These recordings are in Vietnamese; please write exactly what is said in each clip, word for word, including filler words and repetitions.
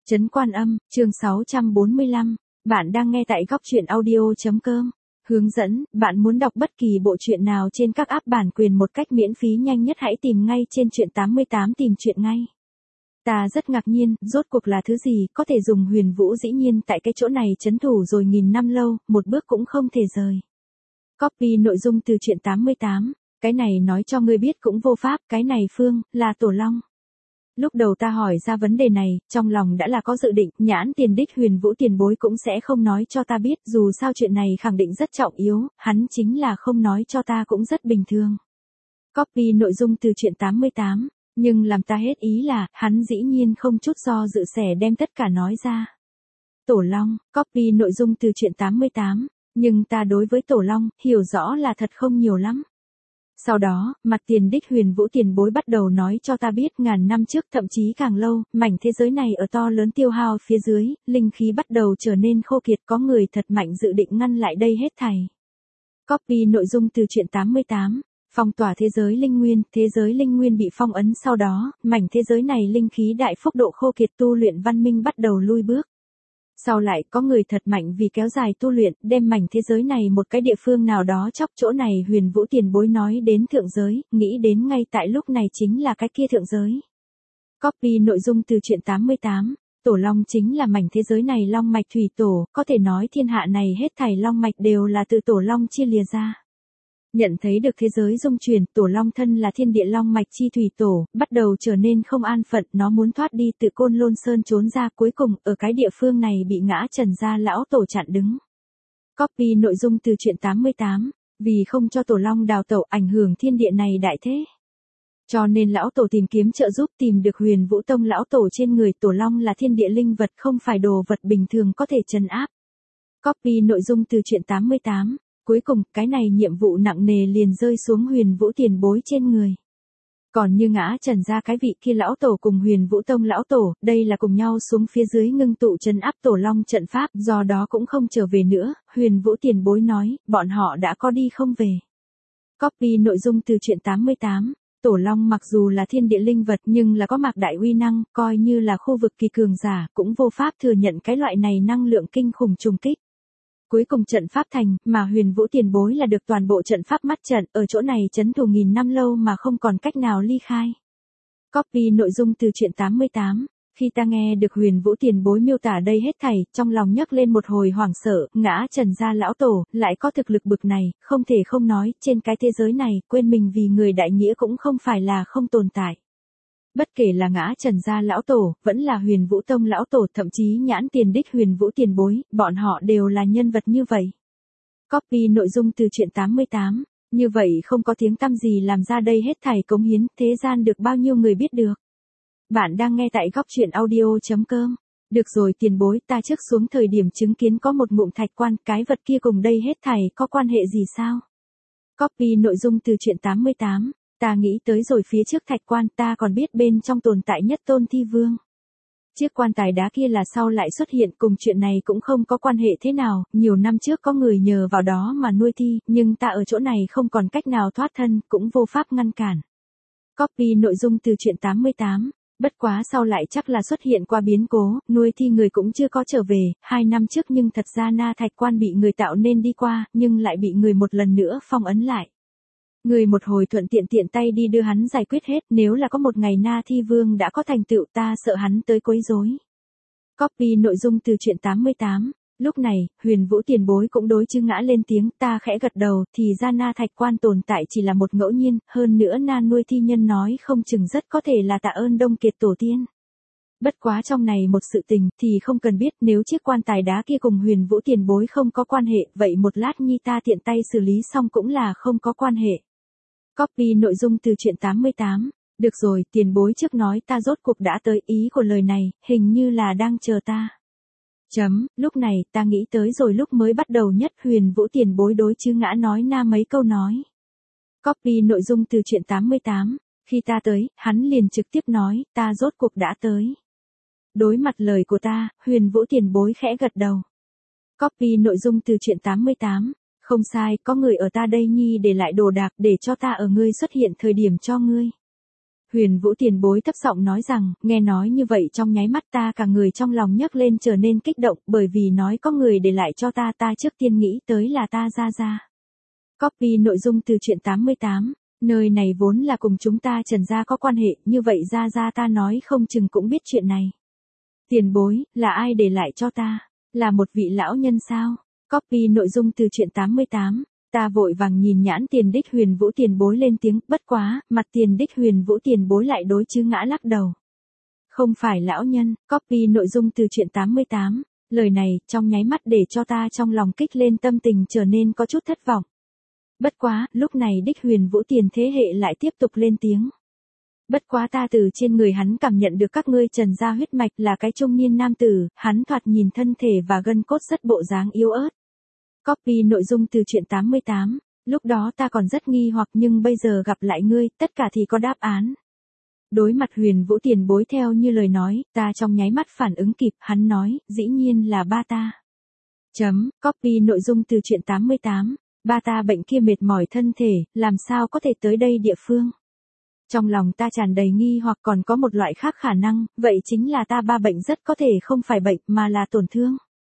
Trấn Quan Âm, chương sáu trăm bốn mươi lăm, bạn đang nghe tại góc truyện audio chấm com. Hướng dẫn, bạn muốn đọc bất kỳ bộ truyện nào trên các app bản quyền một cách miễn phí nhanh nhất hãy tìm ngay trên truyện tám mươi tám tìm truyện ngay. Ta rất ngạc nhiên, rốt cuộc là thứ gì, có thể dùng huyền vũ dĩ nhiên tại cái chỗ này trấn thủ rồi nghìn năm lâu, một bước cũng không thể rời. Copy nội dung từ truyện tám mươi tám, cái này nói cho ngươi biết cũng vô pháp, cái này Phương, là Tổ Long. Lúc đầu ta hỏi ra vấn đề này, trong lòng đã là có dự định, nhãn tiền đích huyền vũ tiền bối cũng sẽ không nói cho ta biết, dù sao chuyện này khẳng định rất trọng yếu, hắn chính là không nói cho ta cũng rất bình thường. Copy nội dung từ truyện tám mươi tám, nhưng làm ta hết ý là, hắn dĩ nhiên không chút do dự sẻ đem tất cả nói ra. Tổ Long, copy nội dung từ truyện tám mươi tám, nhưng ta đối với Tổ Long, hiểu rõ là thật không nhiều lắm. Sau đó, mặt tiền đích huyền vũ tiền bối bắt đầu nói cho ta biết ngàn năm trước thậm chí càng lâu, mảnh thế giới này ở to lớn tiêu hao phía dưới, linh khí bắt đầu trở nên khô kiệt, có người thật mạnh dự định ngăn lại đây hết thảy. Copy nội dung từ truyện tám mươi tám, phong tỏa thế giới linh nguyên, thế giới linh nguyên bị phong ấn sau đó, mảnh thế giới này linh khí đại phúc độ khô kiệt tu luyện văn minh bắt đầu lui bước. Sau lại có người thật mạnh vì kéo dài tu luyện, đem mảnh thế giới này một cái địa phương nào đó chóc chỗ này huyền vũ tiền bối nói đến thượng giới, nghĩ đến ngay tại lúc này chính là cái kia thượng giới. Copy nội dung từ truyện tám mươi tám, Tổ Long chính là mảnh thế giới này long mạch thủy tổ, có thể nói thiên hạ này hết thảy long mạch đều là từ Tổ Long chia lìa ra. Nhận thấy được thế giới dung chuyển, Tổ Long thân là thiên địa long mạch chi thủy tổ, bắt đầu trở nên không an phận, nó muốn thoát đi từ Côn Lôn Sơn trốn ra, cuối cùng, ở cái địa phương này bị ngã Trần gia lão tổ chặn đứng. Copy nội dung từ truyện tám mươi tám, vì không cho Tổ Long đào tẩu ảnh hưởng thiên địa này đại thế. Cho nên lão tổ tìm kiếm trợ giúp tìm được huyền vũ tông lão tổ trên người Tổ Long là thiên địa linh vật không phải đồ vật bình thường có thể trấn áp. Copy nội dung từ truyện tám mươi tám. Cuối cùng, cái này nhiệm vụ nặng nề liền rơi xuống huyền vũ tiền bối trên người. Còn như ngã Trần ra cái vị kia lão tổ cùng huyền vũ tông lão tổ, đây là cùng nhau xuống phía dưới ngưng tụ trấn áp Tổ Long trận pháp, do đó cũng không trở về nữa, huyền vũ tiền bối nói, bọn họ đã có đi không về. Copy nội dung từ truyện tám mươi tám, Tổ Long mặc dù là thiên địa linh vật nhưng là có mạc đại uy năng, coi như là khu vực kỳ cường giả, cũng vô pháp thừa nhận cái loại này năng lượng kinh khủng trùng kích. Cuối cùng trận pháp thành, mà huyền vũ tiền bối là được toàn bộ trận pháp mắt trận, ở chỗ này trấn thủ nghìn năm lâu mà không còn cách nào ly khai. Copy nội dung từ truyện tám mươi tám, khi ta nghe được huyền vũ tiền bối miêu tả đây hết thảy, trong lòng nhấc lên một hồi hoảng sợ, ngã Trần gia lão tổ, lại có thực lực bực này, không thể không nói, trên cái thế giới này, quên mình vì người đại nghĩa cũng không phải là không tồn tại. Bất kể là ngã Trần gia lão tổ, vẫn là huyền vũ tông lão tổ, thậm chí nhãn tiền đích huyền vũ tiền bối, bọn họ đều là nhân vật như vậy. Copy nội dung từ truyện tám mươi tám, như vậy không có tiếng tăm gì làm ra đây hết thảy cống hiến, thế gian được bao nhiêu người biết được. Bạn đang nghe tại góc truyện audio chấm com. Được rồi tiền bối, ta trước xuống thời điểm chứng kiến có một ngụm thạch quan, cái vật kia cùng đây hết thảy có quan hệ gì sao? Copy nội dung từ truyện tám mươi tám. Ta nghĩ tới rồi phía trước thạch quan ta còn biết bên trong tồn tại nhất tôn thi vương. Chiếc quan tài đá kia là sau lại xuất hiện cùng chuyện này cũng không có quan hệ thế nào, nhiều năm trước có người nhờ vào đó mà nuôi thi, nhưng ta ở chỗ này không còn cách nào thoát thân, cũng vô pháp ngăn cản. Copy nội dung từ truyện tám mươi tám, bất quá sau lại chắc là xuất hiện qua biến cố, nuôi thi người cũng chưa có trở về, hai năm trước nhưng thật ra na thạch quan bị người tạo nên đi qua, nhưng lại bị người một lần nữa phong ấn lại. Người một hồi thuận tiện tiện tay đi đưa hắn giải quyết hết, nếu là có một ngày na thi vương đã có thành tựu ta sợ hắn tới quấy rối. Copy nội dung từ truyện tám mươi tám, lúc này, huyền vũ tiền bối cũng đối chư ngã lên tiếng, ta khẽ gật đầu, thì ra na thạch quan tồn tại chỉ là một ngẫu nhiên, hơn nữa na nuôi thi nhân nói không chừng rất có thể là tạ ơn Đông Kiệt tổ tiên. Bất quá trong này một sự tình thì không cần biết, nếu chiếc quan tài đá kia cùng huyền vũ tiền bối không có quan hệ, vậy một lát nhi ta tiện tay xử lý xong cũng là không có quan hệ. Copy nội dung từ truyện tám mươi tám, được rồi, tiền bối trước nói ta rốt cuộc đã tới, ý của lời này, hình như là đang chờ ta. Chấm, lúc này, ta nghĩ tới rồi lúc mới bắt đầu nhất huyền vũ tiền bối đối chư ngã nói na mấy câu nói. Copy nội dung từ truyện tám mươi tám, khi ta tới, hắn liền trực tiếp nói, ta rốt cuộc đã tới. Đối mặt lời của ta, huyền vũ tiền bối khẽ gật đầu. Copy nội dung từ truyện tám mươi tám, không sai, có người ở ta đây nhi để lại đồ đạc để cho ta ở ngươi xuất hiện thời điểm cho ngươi. Huyền Vũ tiền bối thấp giọng nói rằng, nghe nói như vậy trong nháy mắt ta cả người trong lòng nhấc lên trở nên kích động, bởi vì nói có người để lại cho ta, ta trước tiên nghĩ tới là ta Gia Gia. Copy nội dung từ truyện tám mươi tám, nơi này vốn là cùng chúng ta Trần gia có quan hệ, như vậy Gia Gia ta nói không chừng cũng biết chuyện này. Tiền bối, là ai để lại cho ta? Là một vị lão nhân sao? Copy nội dung từ truyện tám mươi tám. Ta vội vàng nhìn nhãn Tiền Đích Huyền Vũ tiền bối lên tiếng, bất quá, mặt Tiền Đích Huyền Vũ tiền bối lại đối chứ ngã lắc đầu. Không phải lão nhân. Copy nội dung từ truyện tám mươi tám. Lời này, trong nháy mắt để cho ta trong lòng kích lên, tâm tình trở nên có chút thất vọng. Bất quá, lúc này Đích Huyền Vũ tiền thế hệ lại tiếp tục lên tiếng. Bất quá ta từ trên người hắn cảm nhận được các ngươi Trần gia huyết mạch, là cái trung niên nam tử, hắn thoạt nhìn thân thể và gân cốt rất bộ dáng yếu ớt. Copy nội dung từ truyện tám mươi tám. Lúc đó ta còn rất nghi hoặc, nhưng bây giờ gặp lại ngươi, tất cả thì có đáp án. Đối mặt Huyền Vũ tiền bối theo như lời nói, ta trong nháy mắt phản ứng kịp, hắn nói, dĩ nhiên là ba ta. Chấm, copy nội dung từ truyện tám mươi tám. Ba ta bệnh kia mệt mỏi thân thể, làm sao có thể tới đây địa phương? Trong lòng ta tràn đầy nghi hoặc, còn có một loại khác khả năng, vậy chính là ta ba bệnh rất có thể không phải bệnh mà là tổn thương.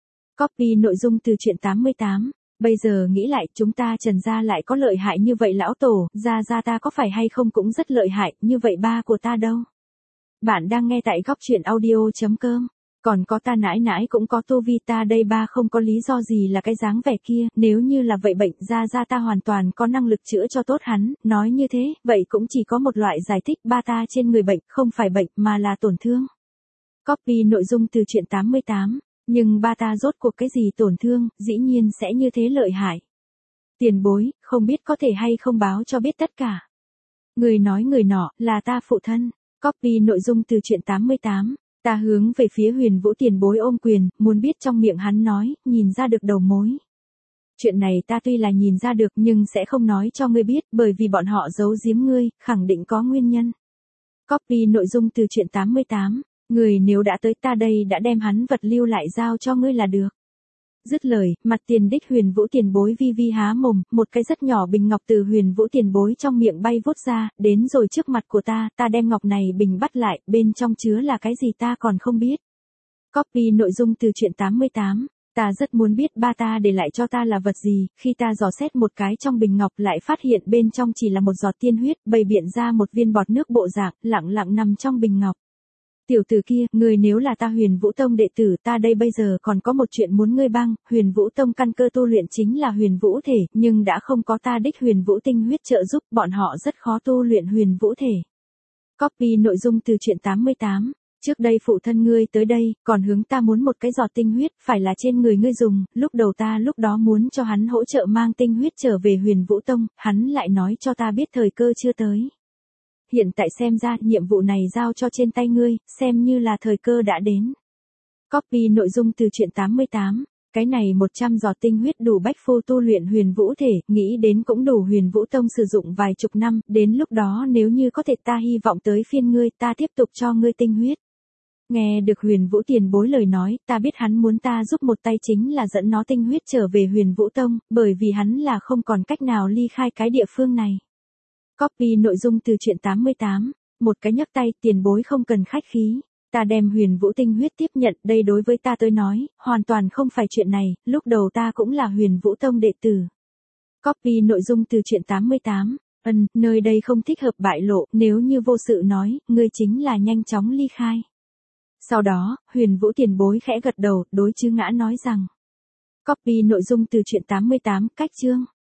Copy nội dung từ truyện tám mươi tám. Bây giờ nghĩ lại, chúng ta Trần gia lại có lợi hại như vậy lão tổ, Gia Gia ta có phải hay không cũng rất lợi hại, như vậy ba của ta đâu? Bạn đang nghe tại góc truyện audio.com. Còn có ta nãi nãi cũng có tu vi, ta đây ba không có lý do gì là cái dáng vẻ kia, nếu như là vậy bệnh Gia Gia ta hoàn toàn có năng lực chữa cho tốt hắn, nói như thế, vậy cũng chỉ có một loại giải thích, ba ta trên người bệnh, không phải bệnh mà là tổn thương. Copy nội dung từ truyện tám mươi tám. Nhưng ba ta rốt cuộc cái gì tổn thương, dĩ nhiên sẽ như thế lợi hại. Tiền bối, không biết có thể hay không báo cho biết tất cả. Người nói người nọ, là ta phụ thân. Copy nội dung từ truyện tám mươi tám. Ta hướng về phía Huyền Vũ tiền bối ôm quyền, muốn biết trong miệng hắn nói, nhìn ra được đầu mối. Chuyện này ta tuy là nhìn ra được nhưng sẽ không nói cho ngươi biết, bởi vì bọn họ giấu giếm ngươi, khẳng định có nguyên nhân. Copy nội dung từ truyện tám mươi tám. Người nếu đã tới, ta đây đã đem hắn vật lưu lại giao cho ngươi là được. Dứt lời, mặt Tiền Đích Huyền Vũ tiền bối vi vi há mồm, một cái rất nhỏ bình ngọc từ Huyền Vũ tiền bối trong miệng bay vút ra, đến rồi trước mặt của ta, ta đem ngọc này bình bắt lại, bên trong chứa là cái gì ta còn không biết. Copy nội dung từ truyện tám mươi tám. Ta rất muốn biết ba ta để lại cho ta là vật gì, khi ta dò xét một cái trong bình ngọc lại phát hiện bên trong chỉ là một giọt tiên huyết, bày biện ra một viên bọt nước bộ dạng, lặng lặng nằm trong bình ngọc. Tiểu tử kia, ngươi nếu là ta Huyền Vũ Tông đệ tử, ta đây bây giờ còn có một chuyện muốn ngươi băng, Huyền Vũ Tông căn cơ tu luyện chính là Huyền Vũ thể, nhưng đã không có ta Đích Huyền Vũ tinh huyết trợ giúp, bọn họ rất khó tu luyện Huyền Vũ thể. Copy nội dung từ truyện tám mươi tám. Trước đây phụ thân ngươi tới đây, còn hướng ta muốn một cái giọt tinh huyết, phải là trên người ngươi dùng, lúc đầu ta lúc đó muốn cho hắn hỗ trợ mang tinh huyết trở về Huyền Vũ Tông, hắn lại nói cho ta biết thời cơ chưa tới. Hiện tại xem ra, nhiệm vụ này giao cho trên tay ngươi, xem như là thời cơ đã đến. Copy nội dung từ truyện tám mươi tám. Cái này một trăm giọt tinh huyết đủ bách phu tu luyện Huyền Vũ thể, nghĩ đến cũng đủ Huyền Vũ Tông sử dụng vài chục năm, đến lúc đó nếu như có thể ta hy vọng tới phiên ngươi, ta tiếp tục cho ngươi tinh huyết. Nghe được Huyền Vũ tiền bối lời nói, ta biết hắn muốn ta giúp một tay chính là dẫn nó tinh huyết trở về Huyền Vũ Tông, bởi vì hắn là không còn cách nào ly khai cái địa phương này. Copy nội dung từ truyện tám mươi tám. Một cái nhấc tay, tiền bối không cần khách khí. Ta đem Huyền Vũ tinh huyết tiếp nhận, đây đối với ta tới nói, hoàn toàn không phải chuyện này, lúc đầu ta cũng là Huyền Vũ Tông đệ tử. Copy nội dung từ truyện tám mươi tám. Ân, nơi đây không thích hợp bại lộ, nếu như vô sự nói, ngươi chính là nhanh chóng ly khai. Sau đó, Huyền Vũ tiền bối khẽ gật đầu, đối chư ngã nói rằng. Copy nội dung từ truyện tám mươi tám, cách chương.